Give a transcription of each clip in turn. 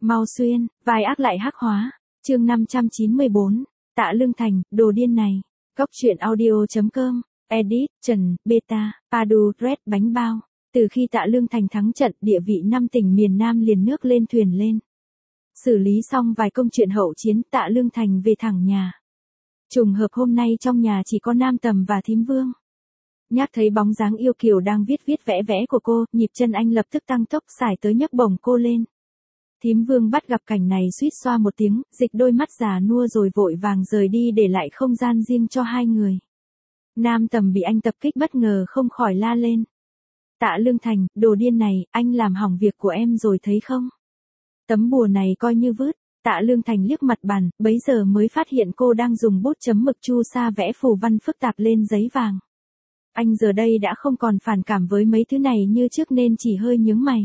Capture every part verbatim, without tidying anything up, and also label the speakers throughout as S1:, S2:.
S1: Mau xuyên, vai ác lại hắc hóa. Chương năm trăm chín mươi bốn. Tạ Lương Thành, đồ điên này. Góc truyện audio chấm com. Edit, Trần, Beta, Padu, Red, bánh bao. Từ khi Tạ Lương Thành thắng trận, địa vị năm tỉnh miền Nam liền nước lên thuyền lên. Xử lý xong vài công chuyện hậu chiến, Tạ Lương Thành về thẳng nhà. Trùng hợp hôm nay trong nhà chỉ có Nam Tầm và Thím Vương. Nhác thấy bóng dáng yêu kiều đang viết viết vẽ vẽ của cô, nhịp chân anh lập tức tăng tốc xài tới nhấc bổng cô lên. Thím Vương bắt gặp cảnh này suýt xoa một tiếng, dịch đôi mắt già nua rồi vội vàng rời đi để lại không gian riêng cho hai người. Nam Tầm bị anh tập kích bất ngờ không khỏi la lên. Tạ Lương Thành, đồ điên này, anh làm hỏng việc của em rồi thấy không? Tấm bùa này coi như vứt. Tạ Lương Thành liếc mặt bàn, bấy giờ mới phát hiện cô đang dùng bút chấm mực chu sa vẽ phù văn phức tạp lên giấy vàng. Anh giờ đây đã không còn phản cảm với mấy thứ này như trước nên chỉ hơi nhướng mày.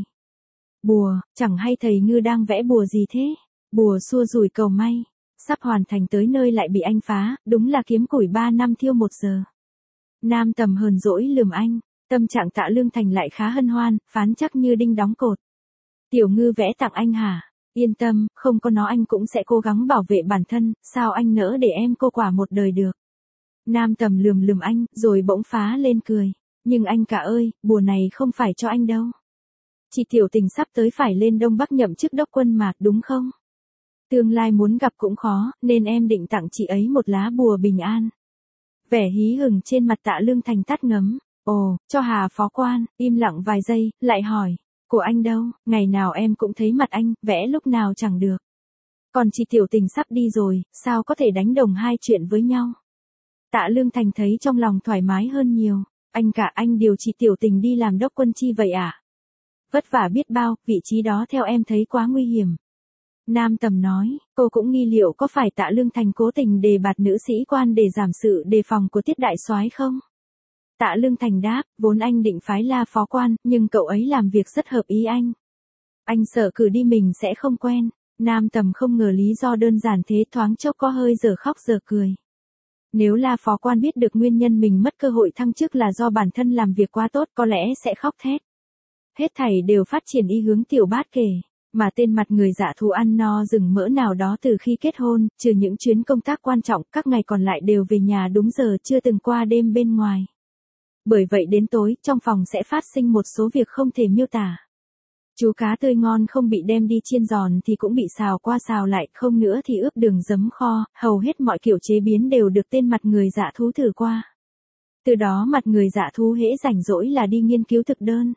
S1: Bùa, chẳng hay thầy Ngư đang vẽ bùa gì thế? Bùa xua rủi cầu may. Sắp hoàn thành tới nơi lại bị anh phá, đúng là kiếm củi ba năm thiêu một giờ. Nam Tầm hờn dỗi lườm anh, tâm trạng Tạ Lương Thành lại khá hân hoan, phán chắc như đinh đóng cột. Tiểu Ngư vẽ tặng anh hả? Yên tâm, không có nó anh cũng sẽ cố gắng bảo vệ bản thân, sao anh nỡ để em cô quả một đời được. Nam Tầm lườm lườm anh, rồi bỗng phá lên cười. Nhưng anh cả ơi, bùa này không phải cho anh đâu. Chị Tiểu Tình sắp tới phải lên Đông Bắc nhậm chức đốc quân mà, đúng không? Tương lai muốn gặp cũng khó, nên em định tặng chị ấy một lá bùa bình an. Vẻ hí hửng trên mặt Tạ Lương Thành tắt ngấm. Ồ, cho Hà phó quan, im lặng vài giây, lại hỏi. Của anh đâu, ngày nào em cũng thấy mặt anh, vẽ lúc nào chẳng được. Còn chị Tiểu Tình sắp đi rồi, sao có thể đánh đồng hai chuyện với nhau? Tạ Lương Thành thấy trong lòng thoải mái hơn nhiều. Anh cả anh điều chị Tiểu Tình đi làm đốc quân chi vậy à? Vất vả biết bao, vị trí đó theo em thấy quá nguy hiểm. Nam Tầm nói, cô cũng nghi liệu có phải Tạ Lương Thành cố tình đề bạt nữ sĩ quan để giảm sự đề phòng của Tiết đại soái không? Tạ Lương Thành đáp, vốn anh định phái La phó quan, nhưng cậu ấy làm việc rất hợp ý anh. Anh sợ cử đi mình sẽ không quen. Nam Tầm không ngờ lý do đơn giản thế, thoáng chốc có hơi giờ khóc giờ cười. Nếu La phó quan biết được nguyên nhân mình mất cơ hội thăng chức là do bản thân làm việc quá tốt có lẽ sẽ khóc thét. Hết thảy đều phát triển y hướng Tiểu Bát kể, mà tên mặt người dạ thú ăn no rừng mỡ nào đó từ khi kết hôn, trừ những chuyến công tác quan trọng, các ngày còn lại đều về nhà đúng giờ, chưa từng qua đêm bên ngoài. Bởi vậy đến tối, trong phòng sẽ phát sinh một số việc không thể miêu tả. Chú cá tươi ngon không bị đem đi chiên giòn thì cũng bị xào qua xào lại, không nữa thì ướp đường giấm kho, hầu hết mọi kiểu chế biến đều được tên mặt người dạ thú thử qua. Từ đó mặt người dạ thú hễ rảnh rỗi là đi nghiên cứu thực đơn.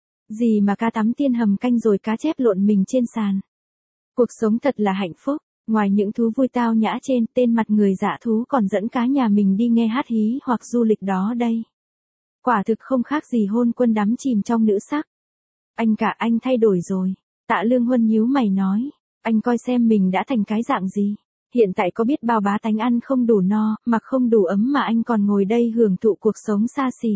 S1: Gì mà cá tắm tiên hầm canh rồi cá chép lộn mình trên sàn. Cuộc sống thật là hạnh phúc, ngoài những thú vui tao nhã trên, tên mặt người dạ thú còn dẫn cá nhà mình đi nghe hát hí hoặc du lịch đó đây. Quả thực không khác gì hôn quân đắm chìm trong nữ sắc. Anh cả anh thay đổi rồi. Tạ Lương Huân nhíu mày nói. Anh coi xem mình đã thành cái dạng gì. Hiện tại có biết bao bá tánh ăn không đủ no, mặc không đủ ấm mà anh còn ngồi đây hưởng thụ cuộc sống xa xỉ.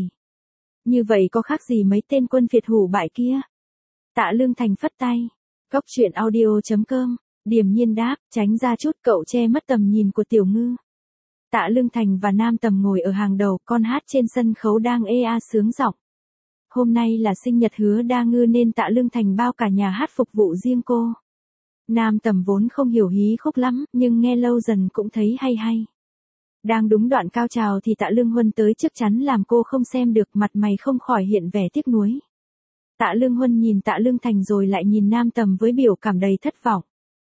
S1: Như vậy có khác gì mấy tên quân Việt hủ bại kia. Tạ Lương Thành phất tay. Góc truyện audio chấm com. Điềm nhiên đáp, tránh ra chút cậu che mất tầm nhìn của Tiểu Ngư. Tạ Lương Thành và Nam Tầm ngồi ở hàng đầu, con hát trên sân khấu đang ê a sướng giọng. Hôm nay là sinh nhật Hứa Đa Ngư nên Tạ Lương Thành bao cả nhà hát phục vụ riêng cô. Nam Tầm vốn không hiểu hí khúc lắm, nhưng nghe lâu dần cũng thấy hay hay. Đang đúng đoạn cao trào thì Tạ Lương Huân tới chắc chắn làm cô không xem được, mặt mày không khỏi hiện vẻ tiếc nuối. Tạ Lương Huân nhìn Tạ Lương Thành rồi lại nhìn Nam Tầm với biểu cảm đầy thất vọng.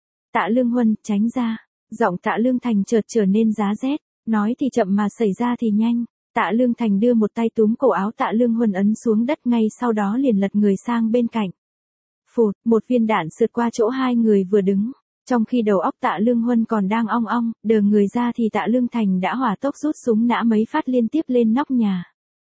S1: Tạ Lương Huân, tránh ra. Giọng Tạ Lương Thành chợt trở nên giá rét. Nói thì chậm mà xảy ra thì nhanh. Tạ Lương Thành đưa một tay túm cổ áo Tạ Lương Huân ấn xuống đất, ngay sau đó liền lật người sang bên cạnh. Phụt, một viên đạn sượt qua chỗ hai người vừa đứng. Trong khi đầu óc Tạ Lương Huân còn đang ong ong, đờ người ra thì Tạ Lương Thành đã hỏa tốc rút súng nã mấy phát liên tiếp lên nóc nhà.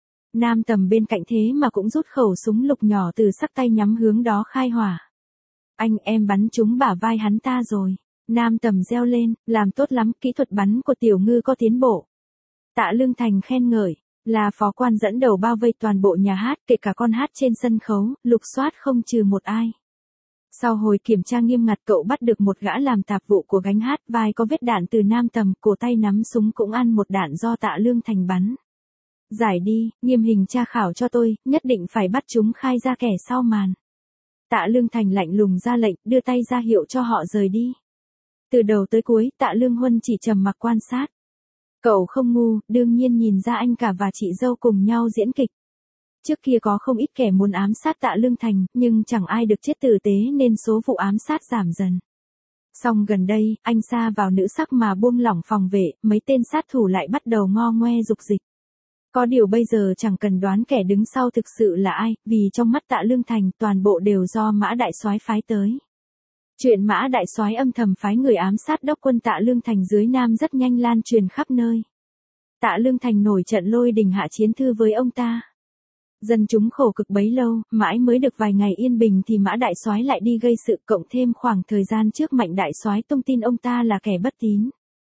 S1: Nam Tầm bên cạnh thế mà cũng rút khẩu súng lục nhỏ từ sắc tay nhắm hướng đó khai hỏa. Anh, em bắn trúng bả vai hắn ta rồi. Nam Tầm reo lên, làm tốt lắm, kỹ thuật bắn của Tiểu Ngư có tiến bộ. Tạ Lương Thành khen ngợi, là phó quan dẫn đầu bao vây toàn bộ nhà hát, kể cả con hát trên sân khấu, lục soát không trừ một ai. Sau hồi kiểm tra nghiêm ngặt cậu bắt được một gã làm tạp vụ của gánh hát, vai có vết đạn từ Nam Tầm, cổ tay nắm súng cũng ăn một đạn do Tạ Lương Thành bắn. Giải đi, nghiêm hình tra khảo cho tôi, nhất định phải bắt chúng khai ra kẻ sau màn. Tạ Lương Thành lạnh lùng ra lệnh, đưa tay ra hiệu cho họ rời đi. Từ đầu tới cuối, Tạ Lương Huân chỉ trầm mặc quan sát. Cậu không ngu, đương nhiên nhìn ra anh cả và chị dâu cùng nhau diễn kịch. Trước kia có không ít kẻ muốn ám sát Tạ Lương Thành, nhưng chẳng ai được chết tử tế nên số vụ ám sát giảm dần. Song gần đây, anh sa vào nữ sắc mà buông lỏng phòng vệ, mấy tên sát thủ lại bắt đầu ngo ngoe dục dịch. Có điều bây giờ chẳng cần đoán kẻ đứng sau thực sự là ai, vì trong mắt Tạ Lương Thành toàn bộ đều do Mã Đại Soái phái tới. Chuyện Mã Đại Soái âm thầm phái người ám sát đốc quân Tạ Lương Thành dưới Nam rất nhanh lan truyền khắp nơi. Tạ Lương Thành nổi trận lôi đình hạ chiến thư với ông ta. Dân chúng khổ cực bấy lâu, mãi mới được vài ngày yên bình thì Mã Đại Soái lại đi gây sự, cộng thêm khoảng thời gian trước Mạnh Đại Soái tung tin ông ta là kẻ bất tín.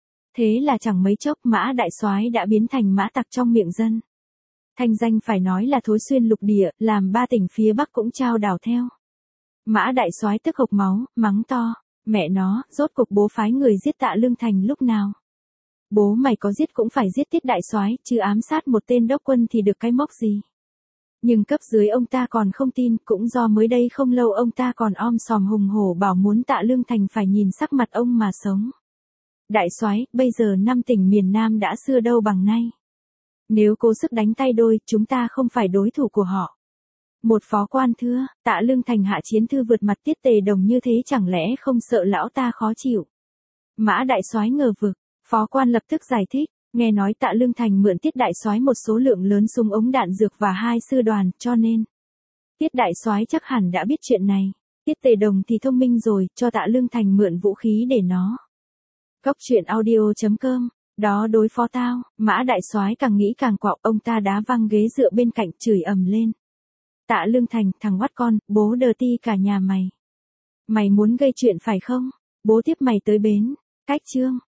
S1: Thế là chẳng mấy chốc Mã Đại Soái đã biến thành mã tặc trong miệng dân. Thanh danh phải nói là thối xuyên lục địa, làm ba tỉnh phía Bắc cũng trao đảo theo. Mã Đại Soái tức hộc máu, mắng to, mẹ nó, rốt cục bố phái người giết Tạ Lương Thành lúc nào? Bố mày có giết cũng phải giết Tiết Đại Soái, chứ ám sát một tên đốc quân thì được cái mốc gì? Nhưng cấp dưới ông ta còn không tin, cũng do mới đây không lâu ông ta còn om sòm hùng hổ bảo muốn Tạ Lương Thành phải nhìn sắc mặt ông mà sống. Đại soái, bây giờ năm tỉnh miền Nam đã xưa đâu bằng nay. Nếu cố sức đánh tay đôi, chúng ta không phải đối thủ của họ. Một phó quan thưa, Tạ Lương Thành hạ chiến thư vượt mặt Tiết Tề Đồng như thế chẳng lẽ không sợ lão ta khó chịu. Mã Đại Soái ngờ vực, phó quan lập tức giải thích, nghe nói Tạ Lương Thành mượn Tiết Đại Soái một số lượng lớn súng ống đạn dược và hai sư đoàn, cho nên Tiết Đại Soái chắc hẳn đã biết chuyện này. Tiết Tề Đồng thì thông minh rồi, cho Tạ Lương Thành mượn vũ khí để nó. Cốc truyện audio chấm com. Đó đối phó tao. Mã Đại Soái càng nghĩ càng quạo, ông ta đá văng ghế dựa bên cạnh, chửi ầm lên. Tạ Lương Thành, thằng oắt con, bố đờ ti cả nhà mày. Mày muốn gây chuyện phải không? Bố tiếp mày tới bến. Cách chương.